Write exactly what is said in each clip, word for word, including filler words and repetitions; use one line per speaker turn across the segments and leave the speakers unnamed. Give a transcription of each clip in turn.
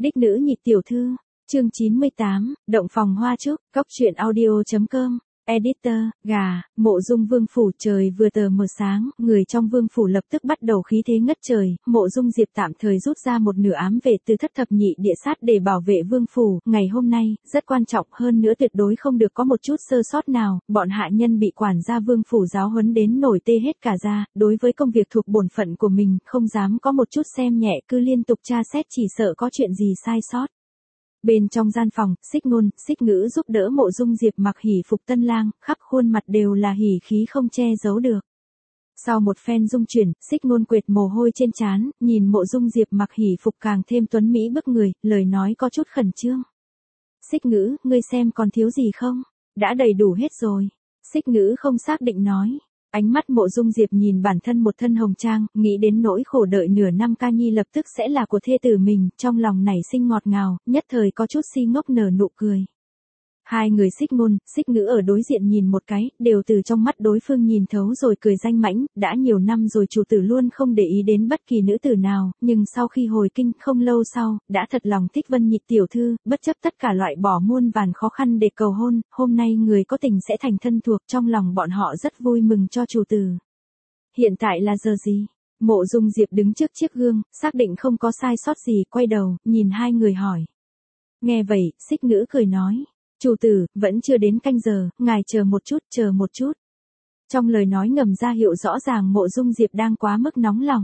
Đích nữ nhị tiểu thư, chương chín mươi tám, động phòng hoa trúc, cóc truyện audio.com. Editor, gà, Mộ Dung vương phủ. Trời vừa tờ mờ sáng, người trong vương phủ lập tức bắt đầu khí thế ngất trời. Mộ Dung Diệp tạm thời rút ra một nửa ám vệ từ thất thập nhị địa sát để bảo vệ vương phủ. Ngày hôm nay, rất quan trọng, hơn nữa tuyệt đối không được có một chút sơ sót nào. Bọn hạ nhân bị quản gia vương phủ giáo huấn đến nổi tê hết cả da. Đối với công việc thuộc bổn phận của mình, không dám có một chút xem nhẹ, cứ liên tục tra xét, chỉ sợ có chuyện gì sai sót. Bên trong gian phòng, Xích Ngôn, Xích Ngữ giúp đỡ Mộ Dung Diệp mặc hỉ phục tân lang, khắp khuôn mặt đều là hỉ khí không che giấu được. Sau một phen dung chuyển, Xích Ngôn quệt mồ hôi trên trán, nhìn Mộ Dung Diệp mặc hỉ phục càng thêm tuấn mỹ bức người, lời nói có chút khẩn trương. Xích Ngữ, ngươi xem còn thiếu gì không? Đã đầy đủ hết rồi. Xích Ngữ không xác định nói. Ánh mắt Mộ Dung Diệp nhìn bản thân một thân hồng trang, nghĩ đến nỗi khổ đợi nửa năm ca nhi lập tức sẽ là của thê tử mình, trong lòng nảy sinh ngọt ngào, nhất thời có chút si ngốc nở nụ cười. Hai người Xích Ngôn, Xích Ngữ ở đối diện nhìn một cái, đều từ trong mắt đối phương nhìn thấu rồi cười danh mãnh, đã nhiều năm rồi chủ tử luôn không để ý đến bất kỳ nữ tử nào, nhưng sau khi hồi kinh không lâu sau, đã thật lòng thích Vân Nhị tiểu thư, bất chấp tất cả loại bỏ muôn vàn khó khăn để cầu hôn, hôm nay người có tình sẽ thành thân thuộc, trong lòng bọn họ rất vui mừng cho chủ tử. Hiện tại là giờ gì? Mộ Dung Diệp đứng trước chiếc gương, xác định không có sai sót gì, quay đầu, nhìn hai người hỏi. Nghe vậy, Xích Ngữ cười nói. Chủ tử, vẫn chưa đến canh giờ, ngài chờ một chút, chờ một chút. Trong lời nói ngầm ra hiệu rõ ràng Mộ Dung Diệp đang quá mức nóng lòng.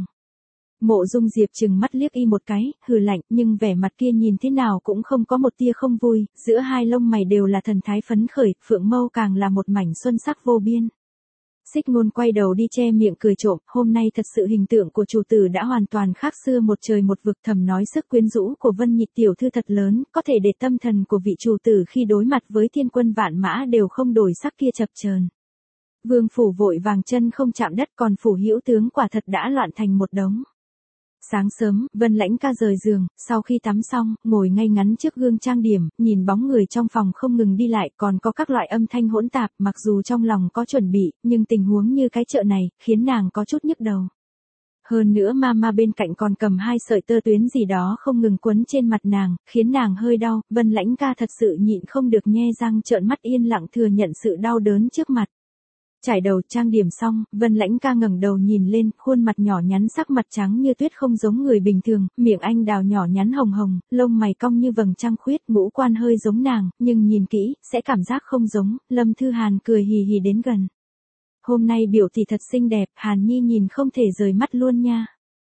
Mộ Dung Diệp chừng mắt liếc y một cái, hừ lạnh, nhưng vẻ mặt kia nhìn thế nào cũng không có một tia không vui, giữa hai lông mày đều là thần thái phấn khởi, phượng mâu càng là một mảnh xuân sắc vô biên. Xích Ngôn quay đầu đi che miệng cười trộm, hôm nay thật sự hình tượng của chủ tử đã hoàn toàn khác xưa một trời một vực, thầm nói sức quyến rũ của Vân Nhị tiểu thư thật lớn, có thể để tâm thần của vị chủ tử khi đối mặt với thiên quân vạn mã đều không đổi sắc kia chập chờn. Vương phủ vội vàng chân không chạm đất, còn phủ hữu tướng quả thật đã loạn thành một đống. Sáng sớm, Vân Lãnh Ca rời giường, sau khi tắm xong, ngồi ngay ngắn trước gương trang điểm, nhìn bóng người trong phòng không ngừng đi lại, còn có các loại âm thanh hỗn tạp, mặc dù trong lòng có chuẩn bị, nhưng tình huống như cái chợ này, khiến nàng có chút nhức đầu. Hơn nữa mama bên cạnh còn cầm hai sợi tơ tuyến gì đó không ngừng quấn trên mặt nàng, khiến nàng hơi đau, Vân Lãnh Ca thật sự nhịn không được nhe răng trợn mắt yên lặng thừa nhận sự đau đớn trước mặt. Trải đầu trang điểm xong, Vân Lãnh Ca ngẩng đầu nhìn lên, khuôn mặt nhỏ nhắn sắc mặt trắng như tuyết không giống người bình thường, miệng anh đào nhỏ nhắn hồng hồng, lông mày cong như vầng trăng khuyết, ngũ quan hơi giống nàng, nhưng nhìn kỹ, sẽ cảm giác không giống. Lâm Thư Hàn cười hì hì đến gần. Hôm nay biểu tỷ thật xinh đẹp, Hàn Nhi nhìn không thể rời mắt luôn nha.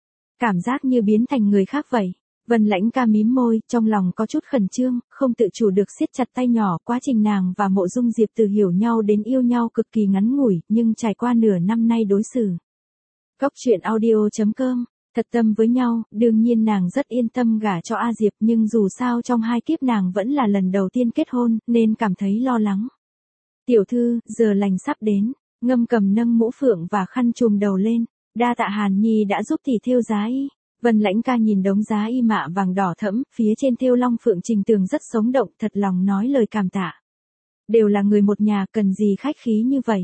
Cảm giác như biến thành người khác vậy. Vân Lãnh Ca mím môi, trong lòng có chút khẩn trương, không tự chủ được siết chặt tay nhỏ, quá trình nàng và Mộ Dung Diệp từ hiểu nhau đến yêu nhau cực kỳ ngắn ngủi, nhưng trải qua nửa năm nay đối xử. Cóc truyện audio.com, thật tâm với nhau, đương nhiên nàng rất yên tâm gả cho A Diệp, nhưng dù sao trong hai kiếp nàng vẫn là lần đầu tiên kết hôn, nên cảm thấy lo lắng. Tiểu thư, giờ lành sắp đến, Ngâm Cầm nâng mũ phượng và khăn trùm đầu lên, đa tạ Hàn Nhi đã giúp tỷ thêu giá y. Vân Lãnh Ca nhìn đống giá y mạ vàng đỏ thẫm, phía trên thêu long phượng trình tường rất sống động, thật lòng nói lời cảm tạ. Đều là người một nhà, cần gì khách khí như vậy.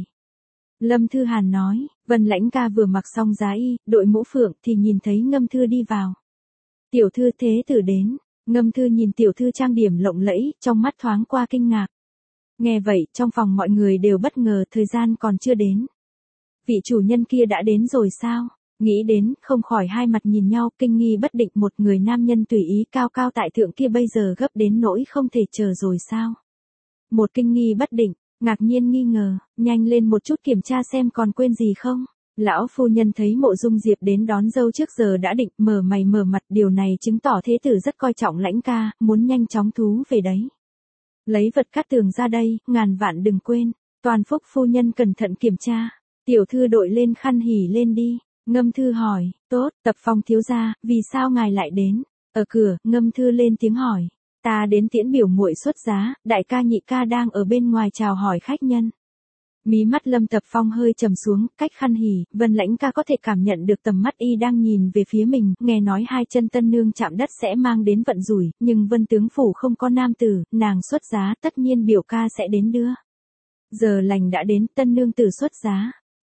Lâm Thư Hàn nói, Vân Lãnh Ca vừa mặc xong giá y, đội mũ phượng thì nhìn thấy Ngâm Thư đi vào. Tiểu thư thế tử đến, Ngâm Thư nhìn tiểu thư trang điểm lộng lẫy, trong mắt thoáng qua kinh ngạc. Nghe vậy, trong phòng mọi người đều bất ngờ, thời gian còn chưa đến. Vị chủ nhân kia đã đến rồi sao? Nghĩ đến, không khỏi hai mặt nhìn nhau, kinh nghi bất định, một người nam nhân tùy ý cao cao tại thượng kia bây giờ gấp đến nỗi không thể chờ rồi sao? Một kinh nghi bất định, ngạc nhiên nghi ngờ, nhanh lên một chút kiểm tra xem còn quên gì không? Lão phu nhân thấy Mộ Dung Diệp đến đón dâu trước giờ đã định, mở mày mở mặt, điều này chứng tỏ thế tử rất coi trọng Lãnh Ca, muốn nhanh chóng thú về đấy. Lấy vật cát tường ra đây, ngàn vạn đừng quên, Toàn Phúc phu nhân cẩn thận kiểm tra, tiểu thư đội lên khăn hỉ lên đi. Ngâm Thư hỏi, tốt, Tập Phong thiếu gia, vì sao ngài lại đến? Ở cửa, Ngâm Thư lên tiếng hỏi, ta đến tiễn biểu muội xuất giá, đại ca nhị ca đang ở bên ngoài chào hỏi khách nhân. Mí mắt Lâm Tập Phong hơi trầm xuống, cách khăn hỉ, Vân Lãnh Ca có thể cảm nhận được tầm mắt y đang nhìn về phía mình, nghe nói hai chân tân nương chạm đất sẽ mang đến vận rủi, nhưng Vân tướng phủ không có nam tử, nàng xuất giá tất nhiên biểu ca sẽ đến đưa. Giờ lành đã đến, tân nương tử xuất giá.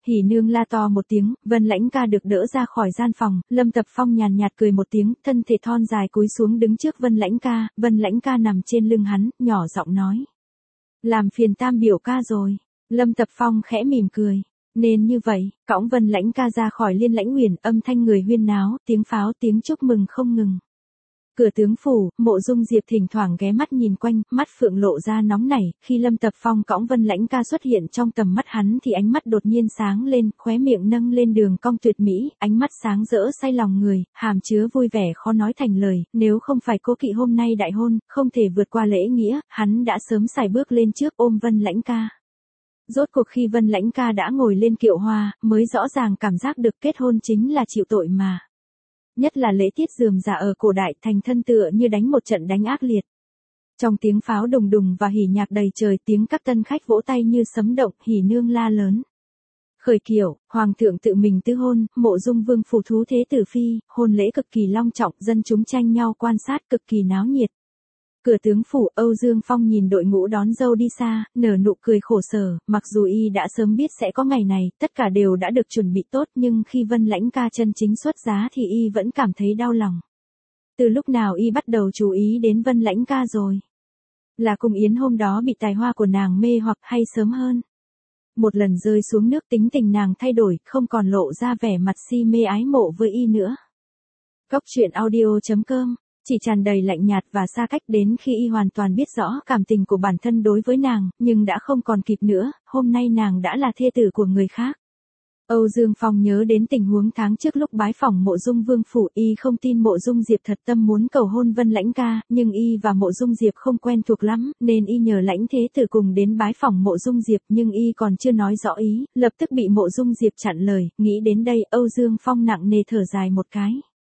Hỉ nương la to một tiếng, Vân Lãnh ca được đỡ ra khỏi gian phòng, Lâm Tập Phong nhàn nhạt cười một tiếng, thân thể thon dài cúi xuống đứng trước Vân Lãnh ca, Vân Lãnh ca nằm trên lưng hắn, nhỏ giọng nói. Làm phiền Tam biểu ca rồi. Lâm Tập Phong khẽ mỉm cười. Nên như vậy, cõng Vân Lãnh ca ra khỏi Liên Lãnh Uyển, âm thanh người huyên náo, tiếng pháo tiếng chúc mừng không ngừng. Cửa tướng phủ, Mộ Dung Diệp thỉnh thoảng ghé mắt nhìn quanh, mắt phượng lộ ra nóng nảy, khi Lâm Tập Phong cõng Vân Lãnh ca xuất hiện trong tầm mắt hắn thì ánh mắt đột nhiên sáng lên, khóe miệng nâng lên đường cong tuyệt mỹ, ánh mắt sáng rỡ say lòng người, hàm chứa vui vẻ khó nói thành lời, nếu không phải cố kỵ hôm nay đại hôn, không thể vượt qua lễ nghĩa, hắn đã sớm sải bước lên trước ôm Vân Lãnh ca. Rốt cuộc khi Vân Lãnh ca đã ngồi lên kiệu hoa, mới rõ ràng cảm giác được kết hôn chính là chịu tội mà. Nhất là lễ tiết rườm rà ở cổ đại, thành thân tựa như đánh một trận đánh ác liệt. Trong tiếng pháo đùng đùng và hỉ nhạc đầy trời, tiếng các tân khách vỗ tay như sấm động, hỉ nương la lớn. Khởi kiệu, hoàng thượng tự mình tứ hôn, Mộ Dung vương phủ thú thế tử phi, hôn lễ cực kỳ long trọng, dân chúng tranh nhau quan sát cực kỳ náo nhiệt. Cửa tướng phủ, Âu Dương Phong nhìn đội ngũ đón dâu đi xa, nở nụ cười khổ sở, mặc dù y đã sớm biết sẽ có ngày này, tất cả đều đã được chuẩn bị tốt, nhưng khi Vân Lãnh ca chân chính xuất giá thì y vẫn cảm thấy đau lòng. Từ lúc nào y bắt đầu chú ý đến Vân Lãnh ca rồi? Là cung yến hôm đó bị tài hoa của nàng mê hoặc hay sớm hơn? Một lần rơi xuống nước tính tình nàng thay đổi, không còn lộ ra vẻ mặt si mê ái mộ với y nữa. Cốc truyện audio chấm com chỉ tràn đầy lạnh nhạt và xa cách đến khi y hoàn toàn biết rõ cảm tình của bản thân đối với nàng, nhưng đã không còn kịp nữa, hôm nay nàng đã là thê tử của người khác. Âu Dương Phong nhớ đến tình huống tháng trước lúc bái phỏng Mộ Dung vương phủ, y không tin Mộ Dung Diệp thật tâm muốn cầu hôn Vân Lãnh ca, nhưng y và Mộ Dung Diệp không quen thuộc lắm, nên y nhờ Lãnh thế tử cùng đến bái phỏng Mộ Dung Diệp, nhưng y còn chưa nói rõ ý, lập tức bị Mộ Dung Diệp chặn lời, nghĩ đến đây, Âu Dương Phong nặng nề thở dài một cái.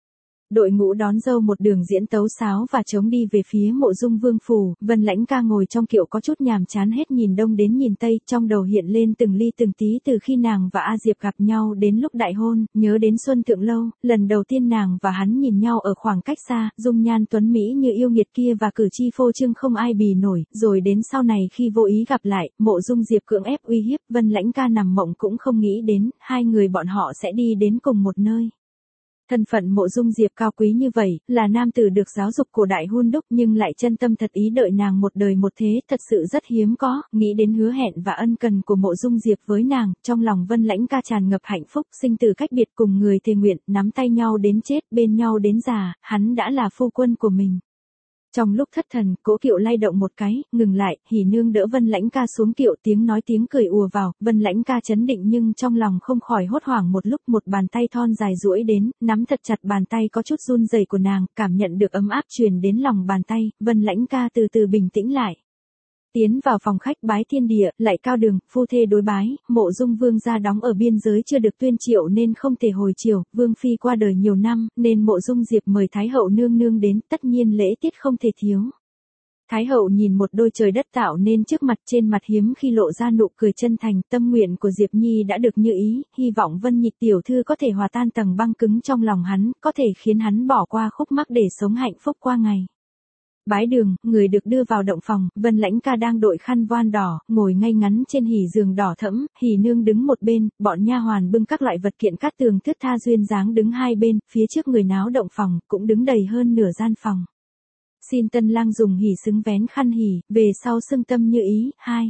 Đội ngũ đón dâu một đường diễn tấu sáo và trống đi về phía Mộ Dung vương phủ, Vân Lãnh ca ngồi trong kiệu có chút nhàm chán hết nhìn đông đến nhìn tây, trong đầu hiện lên từng ly từng tí từ khi nàng và A Diệp gặp nhau đến lúc đại hôn, nhớ đến Xuân Thượng Lâu, lần đầu tiên nàng và hắn nhìn nhau ở khoảng cách xa, dung nhan tuấn mỹ như yêu nghiệt kia và cử chi phô trương không ai bì nổi, rồi đến sau này khi vô ý gặp lại, Mộ Dung Diệp cưỡng ép uy hiếp, Vân Lãnh ca nằm mộng cũng không nghĩ đến, hai người bọn họ sẽ đi đến cùng một nơi. Thân phận Mộ Dung Diệp cao quý như vậy, là nam tử được giáo dục cổ đại hun đúc nhưng lại chân tâm thật ý đợi nàng một đời một thế, thật sự rất hiếm có, nghĩ đến hứa hẹn và ân cần của Mộ Dung Diệp với nàng, trong lòng Vân Lãnh ca tràn ngập hạnh phúc, sinh tử cách biệt cùng người thề nguyện, nắm tay nhau đến chết, bên nhau đến già, hắn đã là phu quân của mình. Trong lúc thất thần, cỗ kiệu lay động một cái, ngừng lại, hỉ nương đỡ Vân Lãnh ca xuống kiệu, tiếng nói tiếng cười ùa vào, Vân Lãnh ca chấn định nhưng trong lòng không khỏi hốt hoảng một lúc, một bàn tay thon dài duỗi đến, nắm thật chặt bàn tay có chút run rẩy của nàng, cảm nhận được ấm áp truyền đến lòng bàn tay, Vân Lãnh ca từ từ bình tĩnh lại. Tiến vào phòng khách bái thiên địa, lại cao đường, phu thê đối bái, Mộ Dung vương gia đóng ở biên giới chưa được tuyên triệu nên không thể hồi triều, vương phi qua đời nhiều năm, nên Mộ Dung Diệp mời Thái hậu nương nương đến, tất nhiên lễ tiết không thể thiếu. Thái hậu nhìn một đôi trời đất tạo nên trước mặt, trên mặt hiếm khi lộ ra nụ cười chân thành, tâm nguyện của Diệp Nhi đã được như ý, hy vọng Vân Nhị tiểu thư có thể hòa tan tầng băng cứng trong lòng hắn, có thể khiến hắn bỏ qua khúc mắc để sống hạnh phúc qua ngày. Bái đường, người được đưa vào động phòng, Vân Lãnh ca đang đội khăn voan đỏ, ngồi ngay ngắn trên hỉ giường đỏ thẫm, hỉ nương đứng một bên, bọn nha hoàn bưng các loại vật kiện cát tường thướt tha duyên dáng đứng hai bên, phía trước người náo động phòng, cũng đứng đầy hơn nửa gian phòng. Xin tân lang dùng hỉ xứng vén khăn hỉ, về sau xưng tâm như ý, hai.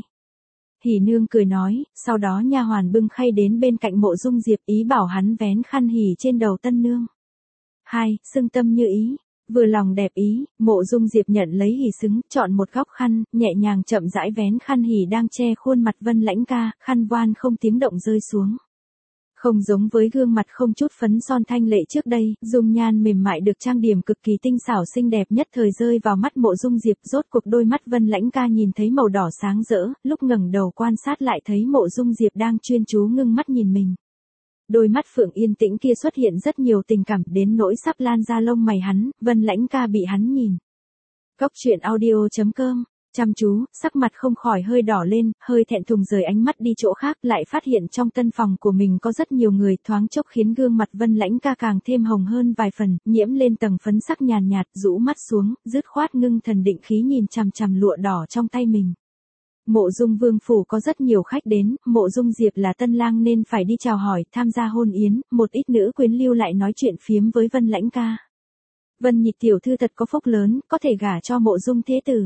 Hỉ nương cười nói, sau đó nha hoàn bưng khay đến bên cạnh Mộ Dung Diệp ý bảo hắn vén khăn hỉ trên đầu tân nương. Hai, xưng tâm như ý. Vừa lòng đẹp ý, Mộ Dung Diệp nhận lấy hỉ xứng, chọn một góc khăn, nhẹ nhàng chậm rãi vén khăn hỉ đang che khuôn mặt Vân Lãnh ca, khăn voan không tiếng động rơi xuống. Không giống với gương mặt không chút phấn son thanh lệ trước đây, dung nhan mềm mại được trang điểm cực kỳ tinh xảo xinh đẹp nhất thời rơi vào mắt Mộ Dung Diệp, rốt cuộc đôi mắt Vân Lãnh ca nhìn thấy màu đỏ sáng rỡ, lúc ngẩng đầu quan sát lại thấy Mộ Dung Diệp đang chuyên chú ngưng mắt nhìn mình. Đôi mắt phượng yên tĩnh kia xuất hiện rất nhiều tình cảm đến nỗi sắp lan ra lông mày hắn, Vân Lãnh ca bị hắn nhìn. Cốc truyện audio chấm com, chăm chú, sắc mặt không khỏi hơi đỏ lên, hơi thẹn thùng rời ánh mắt đi chỗ khác, lại phát hiện trong tân phòng của mình có rất nhiều người, thoáng chốc khiến gương mặt Vân Lãnh ca càng thêm hồng hơn vài phần, nhiễm lên tầng phấn sắc nhàn nhạt, rũ mắt xuống, dứt khoát ngưng thần định khí nhìn chằm chằm lụa đỏ trong tay mình. Mộ Dung Vương phủ có rất nhiều khách đến, Mộ Dung Diệp là tân lang nên phải đi chào hỏi, tham gia hôn yến, một ít nữ quyến lưu lại nói chuyện phiếm với Vân Lãnh ca. Vân Nhịch tiểu thư thật có phúc lớn, có thể gả cho Mộ Dung thế tử.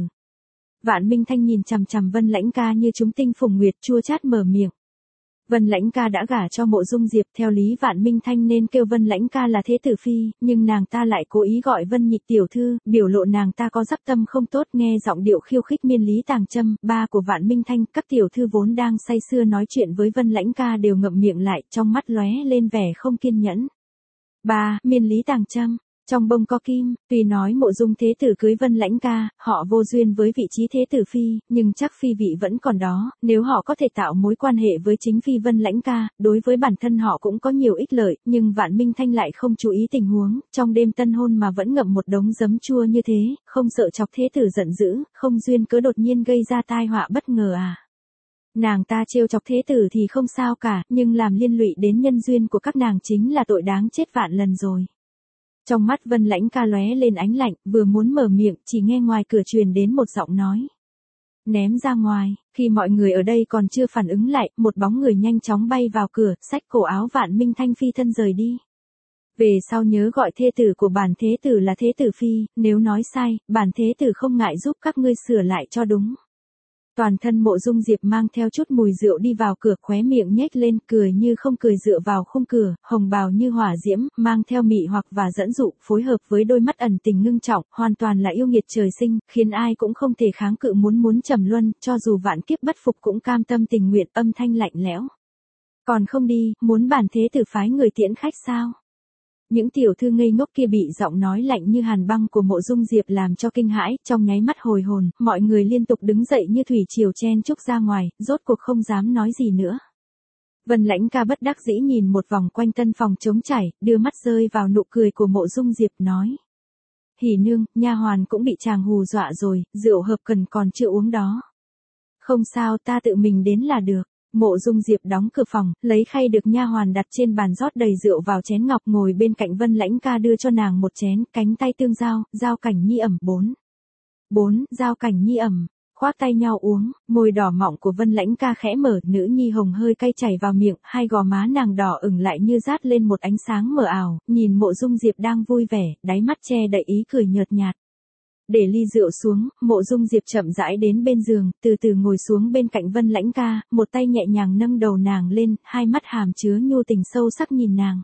Vạn Minh Thanh nhìn chằm chằm Vân Lãnh ca như chúng tinh phùng nguyệt, chua chát mở miệng. Vân Lãnh ca đã gả cho Mộ Dung Diệp, theo lý Vạn Minh Thanh nên kêu Vân Lãnh ca là thế tử phi, nhưng nàng ta lại cố ý gọi Vân Nhịch tiểu thư, biểu lộ nàng ta có dắp tâm không tốt, nghe giọng điệu khiêu khích miên lý tàng châm, ba của Vạn Minh Thanh, các tiểu thư vốn đang say sưa nói chuyện với Vân Lãnh ca đều ngậm miệng lại, trong mắt lóe lên vẻ không kiên nhẫn. Ba, miên lý tàng châm. Trong bông có kim, tuy nói Mộ Dung thế tử cưới Vân Lãnh ca, họ vô duyên với vị trí thế tử phi, nhưng chắc phi vị vẫn còn đó, nếu họ có thể tạo mối quan hệ với chính phi Vân Lãnh ca, đối với bản thân họ cũng có nhiều ích lợi, nhưng Vạn Minh Thanh lại không chú ý tình huống, trong đêm tân hôn mà vẫn ngậm một đống giấm chua như thế, không sợ chọc thế tử giận dữ, không duyên cớ đột nhiên gây ra tai họa bất ngờ à. Nàng ta trêu chọc thế tử thì không sao cả, nhưng làm liên lụy đến nhân duyên của các nàng chính là tội đáng chết vạn lần rồi. Trong mắt Vân Lãnh ca lóe lên ánh lạnh, vừa muốn mở miệng, chỉ nghe ngoài cửa truyền đến một giọng nói. Ném ra ngoài, khi mọi người ở đây còn chưa phản ứng lại, một bóng người nhanh chóng bay vào cửa, xách cổ áo Vạn Minh Thanh phi thân rời đi. Về sau nhớ gọi thê tử của bản thế tử là thế tử phi, nếu nói sai, bản thế tử không ngại giúp các ngươi sửa lại cho đúng. Toàn thân Mộ Dung Diệp mang theo chút mùi rượu đi vào cửa, khóe miệng nhếch lên, cười như không cười dựa vào khung cửa, hồng bào như hỏa diễm, mang theo mị hoặc và dẫn dụ, phối hợp với đôi mắt ẩn tình ngưng trọng, hoàn toàn là yêu nghiệt trời sinh, khiến ai cũng không thể kháng cự muốn muốn trầm luân, cho dù vạn kiếp bất phục cũng cam tâm tình nguyện, âm thanh lạnh lẽo. Còn không đi, muốn bản thế tử phái người tiễn khách sao? Những tiểu thư ngây ngốc kia bị giọng nói lạnh như hàn băng của Mộ Dung Diệp làm cho kinh hãi, trong nháy mắt hồi hồn, mọi người liên tục đứng dậy như thủy triều chen chúc ra ngoài, rốt cuộc không dám nói gì nữa. Vân Lãnh ca bất đắc dĩ nhìn một vòng quanh tân phòng trống trải, đưa mắt rơi vào nụ cười của Mộ Dung Diệp nói. Hỉ nương, nha hoàn cũng bị chàng hù dọa rồi, rượu hợp cần còn chưa uống đó. Không sao, ta tự mình đến là được. Mộ Dung Diệp đóng cửa phòng, lấy khay được nha hoàn đặt trên bàn rót đầy rượu vào chén ngọc, ngồi bên cạnh Vân Lãnh ca đưa cho nàng một chén, cánh tay tương giao, giao cảnh nhi ẩm bốn. Bốn, giao cảnh nhi ẩm, khoác tay nhau uống, môi đỏ mọng của Vân Lãnh ca khẽ mở, nữ nhi hồng hơi cay chảy vào miệng, hai gò má nàng đỏ ửng lại như rát lên một ánh sáng mờ ảo, nhìn Mộ Dung Diệp đang vui vẻ, đáy mắt che đậy ý cười nhợt nhạt. Để ly rượu xuống, Mộ Dung Diệp chậm rãi đến bên giường, từ từ ngồi xuống bên cạnh Vân Lãnh ca, một tay nhẹ nhàng nâng đầu nàng lên, hai mắt hàm chứa nhu tình sâu sắc nhìn nàng.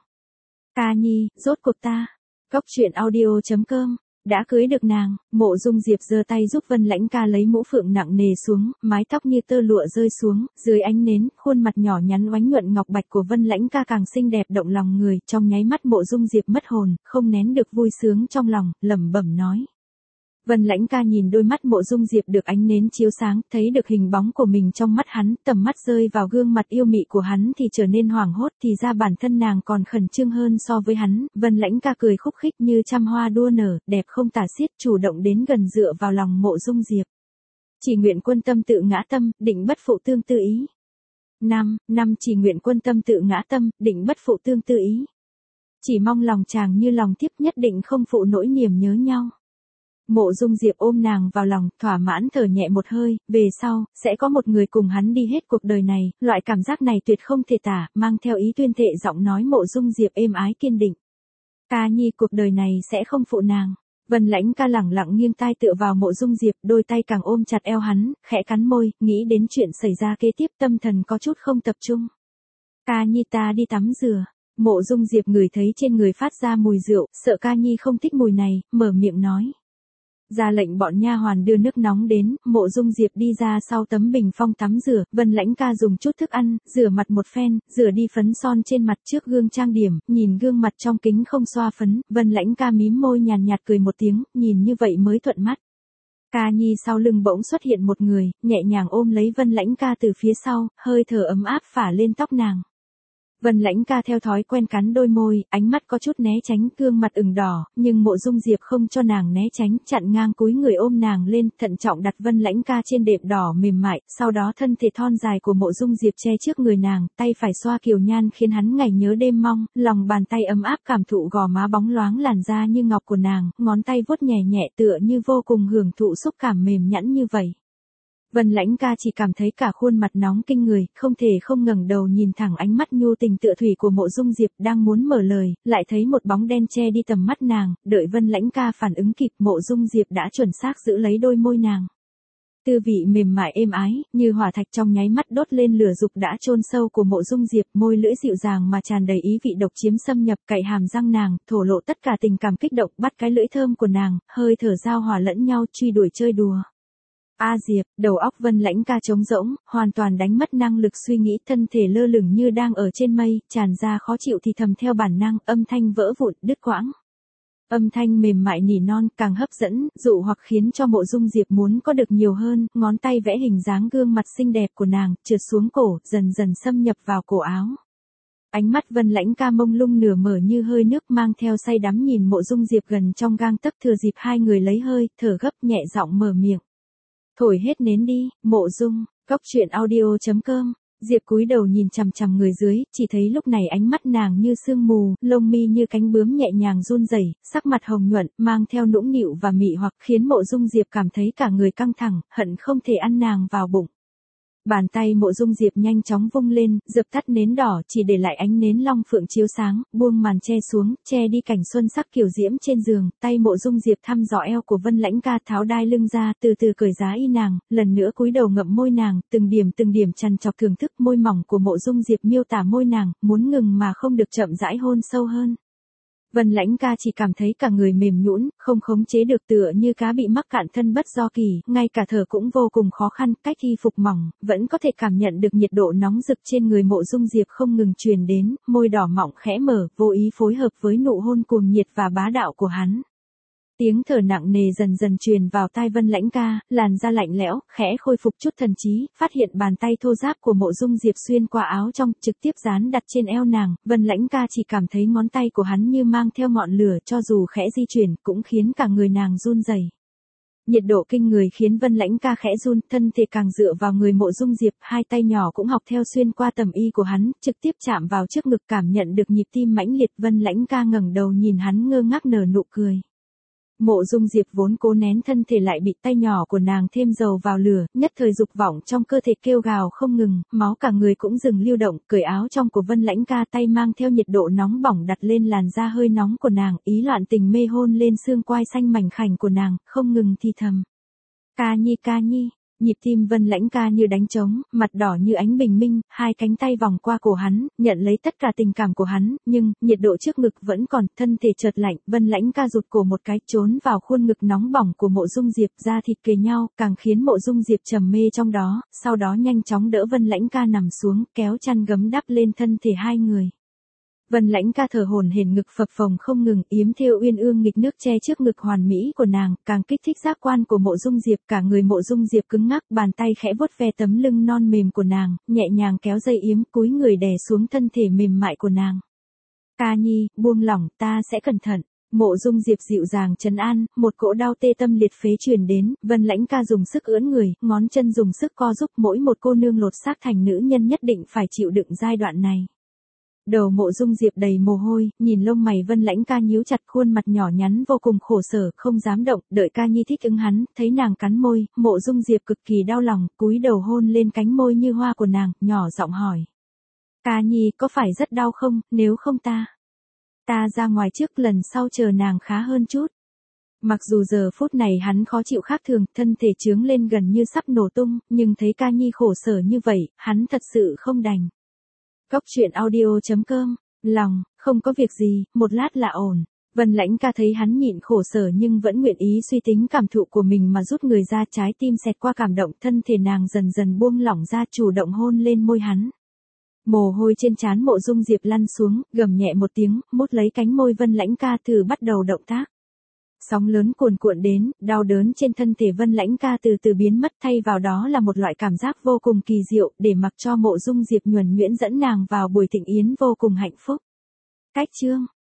Ca nhi, rốt cuộc ta. Góc truyện audio chấm com, đã cưới được nàng. Mộ Dung Diệp giơ tay giúp Vân Lãnh ca lấy mũ phượng nặng nề xuống, mái tóc như tơ lụa rơi xuống, dưới ánh nến, khuôn mặt nhỏ nhắn oánh nhuận ngọc bạch của Vân Lãnh ca càng xinh đẹp động lòng người, trong nháy mắt Mộ Dung Diệp mất hồn, không nén được vui sướng trong lòng, lẩm bẩm nói. Vân Lãnh ca nhìn đôi mắt Mộ Dung Diệp được ánh nến chiếu sáng, thấy được hình bóng của mình trong mắt hắn, tầm mắt rơi vào gương mặt yêu mị của hắn thì trở nên hoảng hốt, thì ra bản thân nàng còn khẩn trương hơn so với hắn. Vân Lãnh ca cười khúc khích như trăm hoa đua nở, đẹp không tả xiết, chủ động đến gần dựa vào lòng Mộ Dung Diệp. Chỉ nguyện quân tâm tự ngã tâm, định bất phụ tương tư ý. Năm, năm chỉ nguyện quân tâm tự ngã tâm, định bất phụ tương tư ý. Chỉ mong lòng chàng như lòng thiếp, nhất định không phụ nỗi niềm nhớ nhau. Mộ Dung Diệp ôm nàng vào lòng, thỏa mãn thở nhẹ một hơi, về sau, sẽ có một người cùng hắn đi hết cuộc đời này, loại cảm giác này tuyệt không thể tả, mang theo ý tuyên thệ giọng nói Mộ Dung Diệp êm ái kiên định. Ca nhi cuộc đời này sẽ không phụ nàng. Vân Lãnh ca lẳng lặng nghiêng tai tựa vào Mộ Dung Diệp, đôi tay càng ôm chặt eo hắn, khẽ cắn môi, nghĩ đến chuyện xảy ra kế tiếp, tâm thần có chút không tập trung. Ca nhi ta đi tắm rửa. Mộ Dung Diệp ngửi thấy trên người phát ra mùi rượu, sợ ca nhi không thích mùi này, mở miệng nói. Ra lệnh bọn nha hoàn đưa nước nóng đến, Mộ Dung Diệp đi ra sau tấm bình phong tắm rửa, Vân Lãnh ca dùng chút thức ăn, rửa mặt một phen, rửa đi phấn son trên mặt trước gương trang điểm, nhìn gương mặt trong kính không xoa phấn, Vân Lãnh ca mím môi nhàn nhạt cười một tiếng, nhìn như vậy mới thuận mắt. Ca nhi sau lưng bỗng xuất hiện một người, nhẹ nhàng ôm lấy Vân Lãnh ca từ phía sau, hơi thở ấm áp phả lên tóc nàng. Vân Lãnh ca theo thói quen cắn đôi môi, ánh mắt có chút né tránh, gương mặt ửng đỏ, nhưng Mộ Dung Diệp không cho nàng né tránh, chặn ngang cúi người ôm nàng lên, thận trọng đặt Vân Lãnh ca trên đệm đỏ mềm mại, sau đó thân thể thon dài của Mộ Dung Diệp che trước người nàng, tay phải xoa kiều nhan khiến hắn ngày nhớ đêm mong, lòng bàn tay ấm áp cảm thụ gò má bóng loáng làn da như ngọc của nàng, ngón tay vuốt nhẹ nhẹ tựa như vô cùng hưởng thụ xúc cảm mềm nhẵn như vậy. Vân Lãnh Ca chỉ cảm thấy cả khuôn mặt nóng kinh người, không thể không ngẩng đầu nhìn thẳng ánh mắt nhu tình tựa thủy của Mộ Dung Diệp đang muốn mở lời, lại thấy một bóng đen che đi tầm mắt nàng, đợi Vân Lãnh Ca phản ứng kịp Mộ Dung Diệp đã chuẩn xác giữ lấy đôi môi nàng. Tư vị mềm mại êm ái, như hỏa thạch trong nháy mắt đốt lên lửa dục đã chôn sâu của Mộ Dung Diệp, môi lưỡi dịu dàng mà tràn đầy ý vị độc chiếm xâm nhập cậy hàm răng nàng, thổ lộ tất cả tình cảm kích động, bắt cái lưỡi thơm của nàng, hơi thở giao hòa lẫn nhau truy đuổi chơi đùa. A Diệp, đầu óc Vân Lãnh Ca trống rỗng, hoàn toàn đánh mất năng lực suy nghĩ, thân thể lơ lửng như đang ở trên mây, tràn ra khó chịu thì thầm theo bản năng, âm thanh vỡ vụn, đứt quãng. Âm thanh mềm mại nỉ non càng hấp dẫn, dụ hoặc khiến cho Mộ Dung Diệp muốn có được nhiều hơn, ngón tay vẽ hình dáng gương mặt xinh đẹp của nàng, trượt xuống cổ, dần dần xâm nhập vào cổ áo. Ánh mắt Vân Lãnh Ca mông lung nửa mở như hơi nước mang theo say đắm nhìn Mộ Dung Diệp gần trong gang tấc, thừa dịp hai người lấy hơi, thở gấp nhẹ giọng mở miệng. Thổi hết nến đi, Mộ Dung, cốc truyện audio chấm com. Diệp cúi đầu nhìn chằm chằm người dưới, chỉ thấy lúc này ánh mắt nàng như sương mù, lông mi như cánh bướm nhẹ nhàng run rẩy, sắc mặt hồng nhuận, mang theo nũng nịu và mị hoặc khiến Mộ Dung Diệp cảm thấy cả người căng thẳng, hận không thể ăn nàng vào bụng. Bàn tay Mộ Dung Diệp nhanh chóng vung lên, dập tắt nến đỏ, chỉ để lại ánh nến long phượng chiếu sáng, buông màn che xuống, che đi cảnh xuân sắc kiều diễm trên giường, tay Mộ Dung Diệp thăm dò eo của Vân Lãnh Ca, tháo đai lưng ra, từ từ cởi giá y nàng, lần nữa cúi đầu ngậm môi nàng, từng điểm từng điểm trằn trọc thưởng thức môi mỏng của Mộ Dung Diệp miêu tả môi nàng, muốn ngừng mà không được, chậm rãi hôn sâu hơn. Vân Lãnh Ca chỉ cảm thấy cả người mềm nhũn, không khống chế được, tựa như cá bị mắc cạn thân bất do kỳ, ngay cả thở cũng vô cùng khó khăn, cách y phục mỏng, vẫn có thể cảm nhận được nhiệt độ nóng rực trên người Mộ Dung Diệp không ngừng truyền đến, môi đỏ mọng khẽ mở, vô ý phối hợp với nụ hôn cuồng nhiệt và bá đạo của hắn. Tiếng thở nặng nề dần dần truyền vào tai Vân Lãnh Ca, làn da lạnh lẽo, khẽ khôi phục chút thần trí, phát hiện bàn tay thô ráp của Mộ Dung Diệp xuyên qua áo trong, trực tiếp dán đặt trên eo nàng, Vân Lãnh Ca chỉ cảm thấy ngón tay của hắn như mang theo ngọn lửa, cho dù khẽ di chuyển, cũng khiến cả người nàng run rẩy. Nhiệt độ kinh người khiến Vân Lãnh Ca khẽ run, thân thể càng dựa vào người Mộ Dung Diệp, hai tay nhỏ cũng học theo xuyên qua tầm y của hắn, trực tiếp chạm vào trước ngực, cảm nhận được nhịp tim mãnh liệt. Vân Lãnh Ca ngẩng đầu nhìn hắn ngơ ngác nở nụ cười. Mộ Dung Diệp vốn cố nén thân thể lại bị tay nhỏ của nàng thêm dầu vào lửa, nhất thời dục vọng trong cơ thể kêu gào không ngừng, máu cả người cũng dừng lưu động, cởi áo trong của Vân Lãnh Ca, tay mang theo nhiệt độ nóng bỏng đặt lên làn da hơi nóng của nàng, ý loạn tình mê hôn lên xương quai xanh mảnh khảnh của nàng, không ngừng thì thầm. Ca nhi ca nhi. Nhịp tim Vân Lãnh Ca như đánh trống, mặt đỏ như ánh bình minh, hai cánh tay vòng qua cổ hắn, nhận lấy tất cả tình cảm của hắn, nhưng, nhiệt độ trước ngực vẫn còn, thân thể chợt lạnh, Vân Lãnh Ca rụt cổ một cái, trốn vào khuôn ngực nóng bỏng của Mộ Dung Diệp, da thịt kề nhau, càng khiến Mộ Dung Diệp trầm mê trong đó, sau đó nhanh chóng đỡ Vân Lãnh Ca nằm xuống, kéo chăn gấm đắp lên thân thể hai người. Vân Lãnh Ca thở hổn hển, ngực phập phồng không ngừng, yếm thêu uyên ương nghịch nước che trước ngực hoàn mỹ của nàng, càng kích thích giác quan của Mộ Dung Diệp, cả người Mộ Dung Diệp cứng ngắc, bàn tay khẽ vuốt ve tấm lưng non mềm của nàng, nhẹ nhàng kéo dây yếm, cúi người đè xuống thân thể mềm mại của nàng. Ca nhi, buông lỏng, ta sẽ cẩn thận. Mộ Dung Diệp dịu dàng trấn an, một cỗ đau tê tâm liệt phế truyền đến, Vân Lãnh Ca dùng sức ưỡn người, ngón chân dùng sức co giúp, mỗi một cô nương lột xác thành nữ nhân nhất định phải chịu đựng giai đoạn này. Đầu Mộ Dung Diệp đầy mồ hôi, nhìn lông mày Vân Lãnh Ca nhíu chặt, khuôn mặt nhỏ nhắn vô cùng khổ sở, không dám động, đợi Ca nhi thích ứng hắn, thấy nàng cắn môi, Mộ Dung Diệp cực kỳ đau lòng, cúi đầu hôn lên cánh môi như hoa của nàng, nhỏ giọng hỏi. Ca nhi, có phải rất đau không, nếu không ta, ta ra ngoài trước, lần sau chờ nàng khá hơn chút. Mặc dù giờ phút này hắn khó chịu khác thường, thân thể trướng lên gần như sắp nổ tung, nhưng thấy Ca nhi khổ sở như vậy, hắn thật sự không đành. Cốc truyện audio chấm com, lòng, không có việc gì, một lát là ổn. Vân Lãnh Ca thấy hắn nhịn khổ sở nhưng vẫn nguyện ý suy tính cảm thụ của mình mà rút người ra, trái tim xẹt qua cảm động, thân thể nàng dần dần buông lỏng ra, chủ động hôn lên môi hắn. Mồ hôi trên trán Mộ Dung Diệp lăn xuống, gầm nhẹ một tiếng, mút lấy cánh môi Vân Lãnh Ca, thử bắt đầu động tác. Sóng lớn cuồn cuộn đến, đau đớn trên thân thể Vân Lãnh Ca từ từ biến mất, thay vào đó là một loại cảm giác vô cùng kỳ diệu, để mặc cho Mộ Dung Diệp nhuần nhuyễn dẫn nàng vào buổi thịnh yến vô cùng hạnh phúc. Cách chương